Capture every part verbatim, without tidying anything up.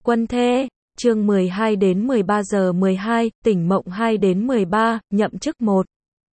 Quân thê, chương mười hai đến mười ba giờ mười hai, tỉnh mộng hai đến mười ba, nhậm chức một.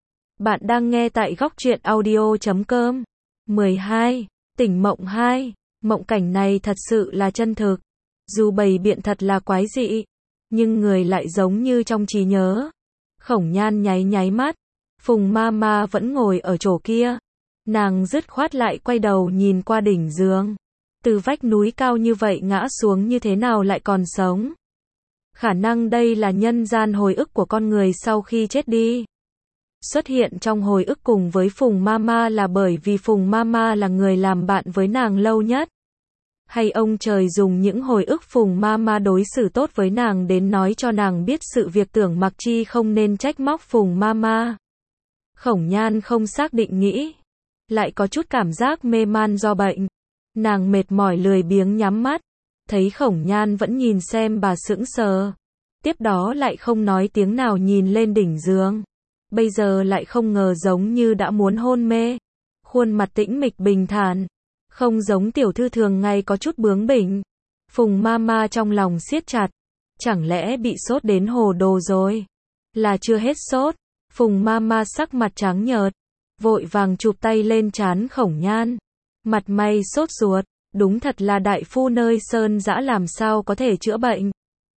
Bạn đang nghe tại góc truyện audio chấm com. mười hai, tỉnh mộng hai, mộng cảnh này thật sự là chân thực. Dù bày biện thật là quái dị, nhưng người lại giống như trong trí nhớ. Khổng Nhan nháy nháy mắt, Phùng ma ma vẫn ngồi ở chỗ kia. Nàng dứt khoát lại quay đầu nhìn qua đỉnh giường. Từ vách núi cao như vậy ngã xuống như thế nào lại còn sống? Khả năng đây là nhân gian hồi ức của con người sau khi chết đi. Xuất hiện trong hồi ức cùng với Phùng ma ma là bởi vì Phùng ma ma là người làm bạn với nàng lâu nhất. Hay ông trời dùng những hồi ức Phùng ma ma đối xử tốt với nàng đến nói cho nàng biết sự việc Tưởng Mặc Chi không nên trách móc Phùng ma ma. Khổng Nhan không xác định nghĩ, lại có chút cảm giác mê man do bệnh. Nàng mệt mỏi lười biếng nhắm mắt, thấy Khổng Nhan vẫn nhìn xem bà sững sờ. Tiếp đó lại không nói tiếng nào nhìn lên đỉnh giường. Bây giờ lại không ngờ giống như đã muốn hôn mê. Khuôn mặt tĩnh mịch bình thản, không giống tiểu thư thường ngày có chút bướng bỉnh. Phùng ma ma trong lòng siết chặt, chẳng lẽ bị sốt đến hồ đồ rồi? Là chưa hết sốt. Phùng ma ma sắc mặt trắng nhợt, vội vàng chụp tay lên trán Khổng Nhan. Mặt mày sốt ruột, đúng thật là đại phu nơi sơn dã làm sao có thể chữa bệnh.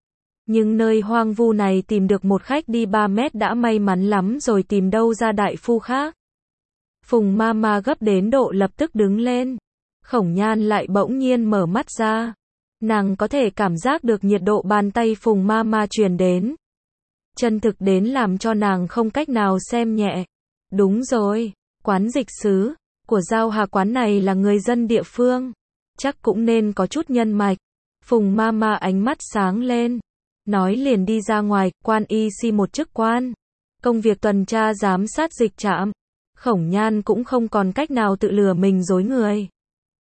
Nhưng nơi hoang vu này tìm được một khách đi ba mét đã may mắn lắm rồi, tìm đâu ra đại phu khác. Phùng ma ma gấp đến độ lập tức đứng lên. Khổng Nhan lại bỗng nhiên mở mắt ra. Nàng có thể cảm giác được nhiệt độ bàn tay Phùng ma ma truyền đến. Chân thực đến làm cho nàng không cách nào xem nhẹ. Đúng rồi, quán dịch sứ của Giao Hà quán này là người dân địa phương, chắc cũng nên có chút nhân mạch. Phùng ma ma ánh mắt sáng lên, nói liền đi ra ngoài, quan y si một chức quan, công việc tuần tra giám sát dịch trạm. Khổng Nhan cũng không còn cách nào tự lừa mình dối người.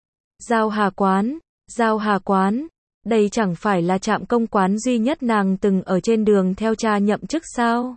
Giao Hà quán, Giao Hà quán, đây chẳng phải là trạm công quán duy nhất nàng từng ở trên đường theo cha nhậm chức sao?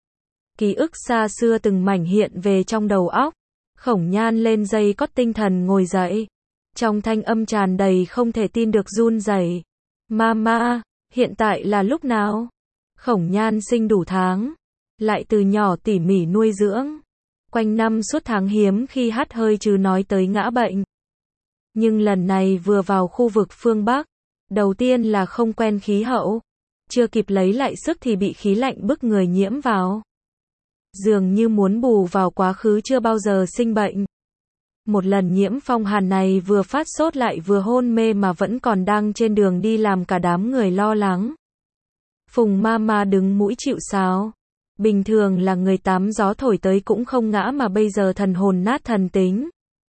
Ký ức xa xưa từng mảnh hiện về trong đầu óc. Khổng Nhan lên dây cót tinh thần ngồi dậy. Trong thanh âm tràn đầy không thể tin được run rẩy. Mama, hiện tại là lúc nào? Khổng Nhan sinh đủ tháng, lại từ nhỏ tỉ mỉ nuôi dưỡng. Quanh năm suốt tháng hiếm khi hắt hơi chứ nói tới ngã bệnh. Nhưng lần này vừa vào khu vực phương Bắc, đầu tiên là không quen khí hậu. Chưa kịp lấy lại sức thì bị khí lạnh bức người nhiễm vào. Dường như muốn bù vào quá khứ chưa bao giờ sinh bệnh. Một lần nhiễm phong hàn này vừa phát sốt lại vừa hôn mê mà vẫn còn đang trên đường đi làm cả đám người lo lắng. Phùng ma ma đứng mũi chịu sào. Bình thường là người tám gió thổi tới cũng không ngã mà bây giờ thần hồn nát thần tính.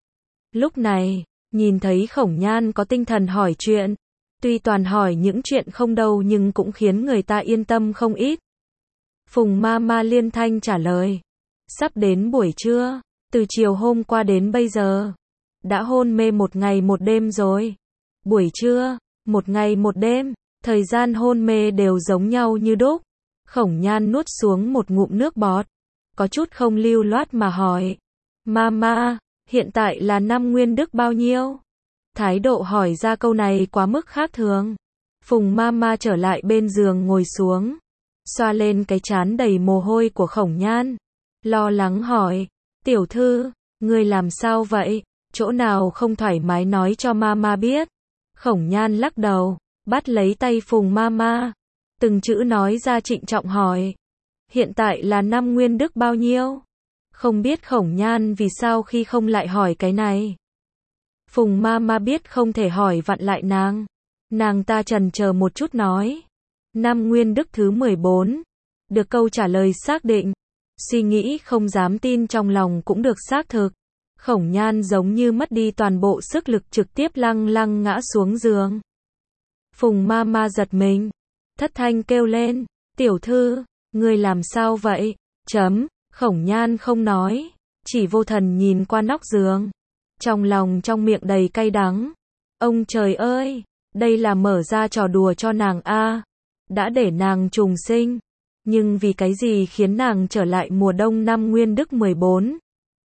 Lúc này, nhìn thấy Khổng Nhan có tinh thần hỏi chuyện. Tuy toàn hỏi những chuyện không đâu nhưng cũng khiến người ta yên tâm không ít. Phùng ma ma liên thanh trả lời. Sắp đến buổi trưa, từ chiều hôm qua đến bây giờ, đã hôn mê một ngày một đêm rồi. Buổi trưa, một ngày một đêm, thời gian hôn mê đều giống nhau như đúc. Khổng Nhan nuốt xuống một ngụm nước bọt, có chút không lưu loát mà hỏi. Mama, hiện tại là năm nguyên đức bao nhiêu? Thái độ hỏi ra câu này quá mức khác thường. Phùng Mama trở lại bên giường ngồi xuống, xoa lên cái trán đầy mồ hôi của Khổng Nhan, lo lắng hỏi, tiểu thư, ngươi làm sao vậy, chỗ nào không thoải mái nói cho Mama biết. Khổng Nhan lắc đầu, bắt lấy tay Phùng Mama, từng chữ nói ra trịnh trọng hỏi, hiện tại là năm nguyên đức bao nhiêu? Không biết Khổng Nhan vì sao khi không lại hỏi cái này. Phùng Mama biết không thể hỏi vặn lại nàng, nàng ta chần chờ một chút nói, năm nguyên đức thứ mười bốn. Được câu trả lời xác định, suy nghĩ không dám tin trong lòng cũng được xác thực. Khổng Nhan giống như mất đi toàn bộ sức lực trực tiếp lăng lăng ngã xuống giường. Phùng ma ma giật mình, thất thanh kêu lên, tiểu thư, ngươi làm sao vậy? Chấm, Khổng Nhan không nói, chỉ vô thần nhìn qua nóc giường. Trong lòng trong miệng đầy cay đắng. Ông trời ơi, đây là mở ra trò đùa cho nàng a. Đã để nàng trùng sinh, nhưng vì cái gì khiến nàng trở lại mùa đông năm nguyên đức mười bốn.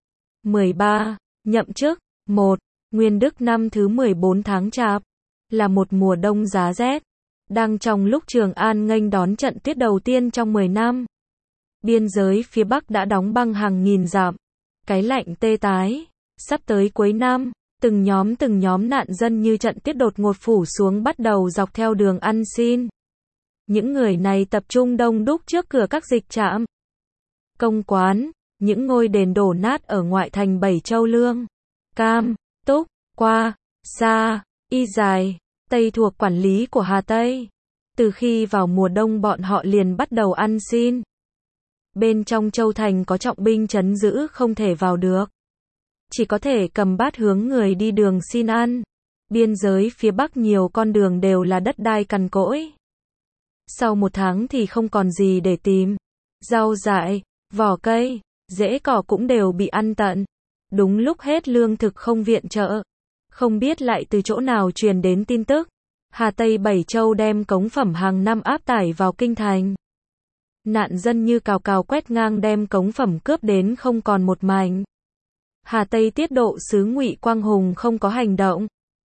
mười ba, nhậm chức, một, nguyên đức năm thứ mười bốn tháng chạp, là một mùa đông giá rét. Đang trong lúc Trường An nghênh đón trận tuyết đầu tiên trong mười năm. Biên giới phía Bắc đã đóng băng hàng nghìn dặm. Cái lạnh tê tái. Sắp tới cuối năm, từng nhóm từng nhóm nạn dân như trận tuyết đột ngột phủ xuống bắt đầu dọc theo đường ăn xin. Những người này tập trung đông đúc trước cửa các dịch trạm, công quán, những ngôi đền đổ nát ở ngoại thành Bảy Châu Lương, Cam, Túc, Qua, Sa, Y Dài, Tây thuộc quản lý của Hà Tây. Từ khi vào mùa đông bọn họ liền bắt đầu ăn xin. Bên trong Châu Thành có trọng binh trấn giữ không thể vào được. Chỉ có thể cầm bát hướng người đi đường xin ăn. Biên giới phía Bắc nhiều con đường đều là đất đai cằn cỗi. Sau một tháng thì không còn gì để tìm. Rau dại, vỏ cây, rễ cỏ cũng đều bị ăn tận. Đúng lúc hết lương thực không viện trợ. Không biết lại từ chỗ nào truyền đến tin tức. Hà Tây Bảy Châu đem cống phẩm hàng năm áp tải vào kinh thành. Nạn dân như cào cào quét ngang đem cống phẩm cướp đến không còn một mảnh. Hà Tây tiết độ sứ Ngụy Quang Hùng không có hành động.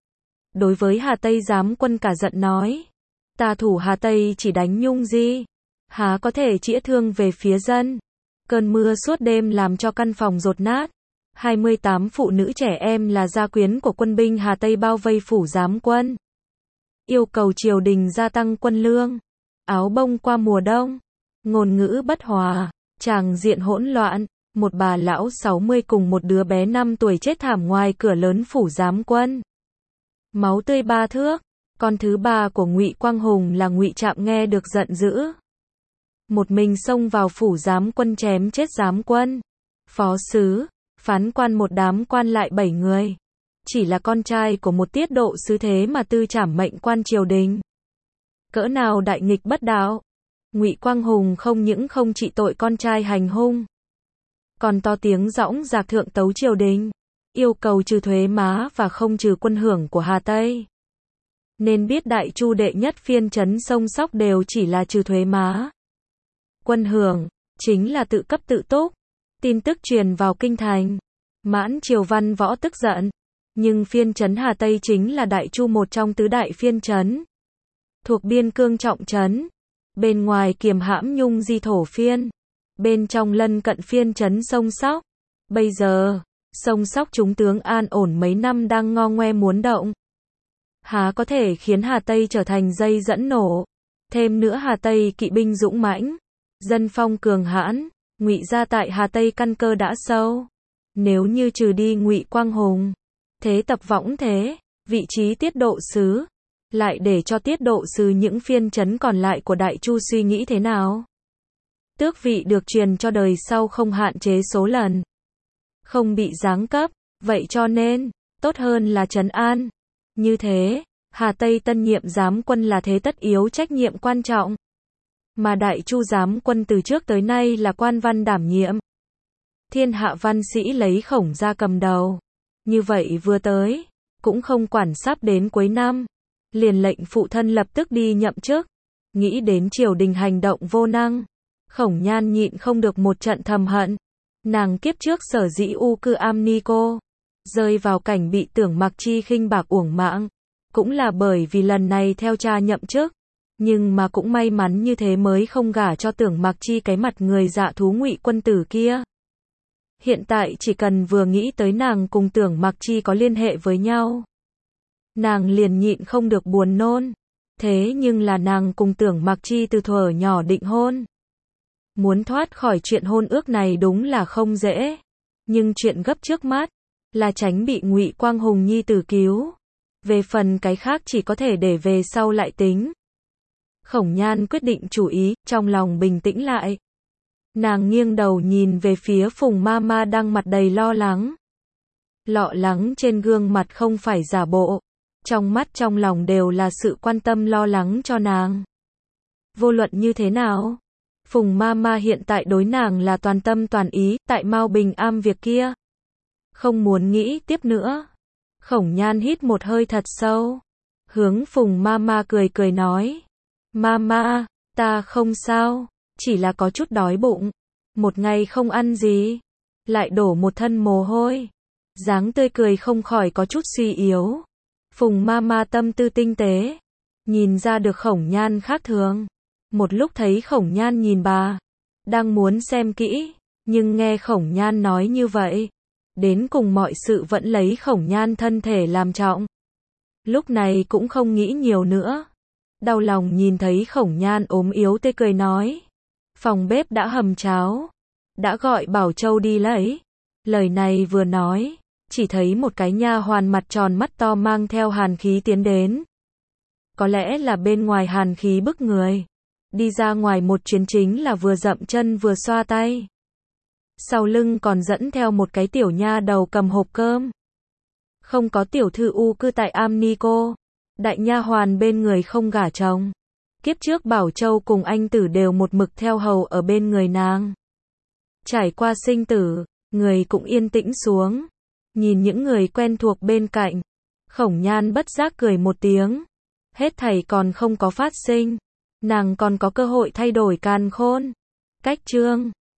Đối với Hà Tây giám quân cả giận nói. Ta thủ Hà Tây chỉ đánh Nhung Di. Há có thể chĩa thương về phía dân. Cơn mưa suốt đêm làm cho căn phòng dột nát. hai mươi tám phụ nữ trẻ em là gia quyến của quân binh Hà Tây bao vây phủ giám quân. Yêu cầu triều đình gia tăng quân lương. Áo bông qua mùa đông. Ngôn ngữ bất hòa. Tràng diện hỗn loạn. Một bà lão sáu mươi cùng một đứa bé năm tuổi chết thảm ngoài cửa lớn phủ giám quân. Máu tươi ba thước. Con thứ ba của Ngụy Quang Hùng là Ngụy Trạm nghe được giận dữ. Một mình xông vào phủ giám quân chém chết giám quân. Phó sứ, phán quan một đám quan lại bảy người. Chỉ là con trai của một tiết độ sứ thế mà tư trảm mệnh quan triều đình. Cỡ nào đại nghịch bất đạo. Ngụy Quang Hùng không những không trị tội con trai hành hung. Còn to tiếng dõng dạc thượng tấu triều đình. Yêu cầu trừ thuế má và không trừ quân hưởng của Hà Tây. Nên biết đại chu đệ nhất phiên trấn sông Sóc đều chỉ là trừ thuế má. Quân hưởng, chính là tự cấp tự túc. Tin tức truyền vào kinh thành. Mãn Triều Văn Võ tức giận. Nhưng phiên trấn Hà Tây chính là đại chu một trong tứ đại phiên trấn. Thuộc biên cương trọng trấn. Bên ngoài kiềm hãm Nhung Di thổ phiên. Bên trong lân cận phiên trấn sông Sóc. Bây giờ, sông Sóc chúng tướng an ổn mấy năm đang ngo ngoe muốn động. Há có thể khiến Hà Tây trở thành dây dẫn nổ. Thêm nữa Hà Tây kỵ binh dũng mãnh. Dân phong cường hãn. Ngụy gia tại Hà Tây căn cơ đã sâu. Nếu như trừ đi Ngụy Quang Hùng. Thế tập võng thế. Vị trí tiết độ sứ. Lại để cho tiết độ sứ những phiên trấn còn lại của Đại Chu suy nghĩ thế nào? Tước vị được truyền cho đời sau không hạn chế số lần. Không bị giáng cấp. Vậy cho nên, tốt hơn là trấn an. Như thế, Hà Tây tân nhiệm giám quân là thế tất yếu trách nhiệm quan trọng. Mà Đại Chu giám quân từ trước tới nay là quan văn đảm nhiệm. Thiên hạ văn sĩ lấy Khổng ra cầm đầu. Như vậy vừa tới, cũng không quản sắp đến cuối năm. Liền lệnh phụ thân lập tức đi nhậm chức. Nghĩ đến triều đình hành động vô năng. Khổng Nhan nhịn không được một trận thầm hận. Nàng kiếp trước sở dĩ u cư am ni cô. Rơi vào cảnh bị Tưởng Mặc Chi khinh bạc uổng mạng. Cũng là bởi vì lần này theo cha nhậm chức. Nhưng mà cũng may mắn như thế mới không gả cho Tưởng Mặc Chi cái mặt người dạ thú Ngụy quân tử kia. Hiện tại chỉ cần vừa nghĩ tới nàng cùng Tưởng Mặc Chi có liên hệ với nhau. Nàng liền nhịn không được buồn nôn. Thế nhưng là nàng cùng Tưởng Mặc Chi từ thuở nhỏ định hôn. Muốn thoát khỏi chuyện hôn ước này đúng là không dễ. Nhưng chuyện gấp trước mắt là tránh bị Ngụy Quang Hùng nhi tử cứu. Về phần cái khác chỉ có thể để về sau lại tính. Khổng Nhan quyết định chủ ý, trong lòng bình tĩnh lại. Nàng nghiêng đầu nhìn về phía Phùng ma ma đang mặt đầy lo lắng. Lo lắng trên gương mặt không phải giả bộ. Trong mắt trong lòng đều là sự quan tâm lo lắng cho nàng. Vô luận như thế nào? Phùng ma ma hiện tại đối nàng là toàn tâm toàn ý, tại Mao Bình Am việc kia. Không muốn nghĩ tiếp nữa. Khổng Nhan hít một hơi thật sâu. Hướng Phùng ma ma cười cười nói. Mama, ta không sao. Chỉ là có chút đói bụng. Một ngày không ăn gì. Lại đổ một thân mồ hôi. Dáng tươi cười không khỏi có chút suy yếu. Phùng Mama tâm tư tinh tế. nhìn ra được Khổng Nhan khác thường. Một lúc thấy Khổng Nhan nhìn bà, đang muốn xem kỹ, nhưng nghe Khổng Nhan nói như vậy, đến cùng mọi sự vẫn lấy Khổng Nhan thân thể làm trọng. Lúc này cũng không nghĩ nhiều nữa. Đau lòng nhìn thấy Khổng Nhan ốm yếu tê cười nói. Phòng bếp đã hầm cháo. Đã gọi Bảo Châu đi lấy. Lời này vừa nói, chỉ thấy một cái nha hoàn mặt tròn mắt to mang theo hàn khí tiến đến. Có lẽ là bên ngoài hàn khí bức người. Đi ra ngoài một chuyến chính là vừa dậm chân vừa xoa tay. Sau lưng còn dẫn theo một cái tiểu nha đầu cầm hộp cơm. Không có tiểu thư u cư tại Am Ni Cô. Đại nha hoàn bên người không gả chồng. Kiếp trước Bảo Châu cùng anh Tử đều một mực theo hầu ở bên người nàng. Trải qua sinh tử, người cũng yên tĩnh xuống. Nhìn những người quen thuộc bên cạnh, Khổng Nhan bất giác cười một tiếng. Hết thảy còn không có phát sinh, nàng còn có cơ hội thay đổi càn khôn. Cách chương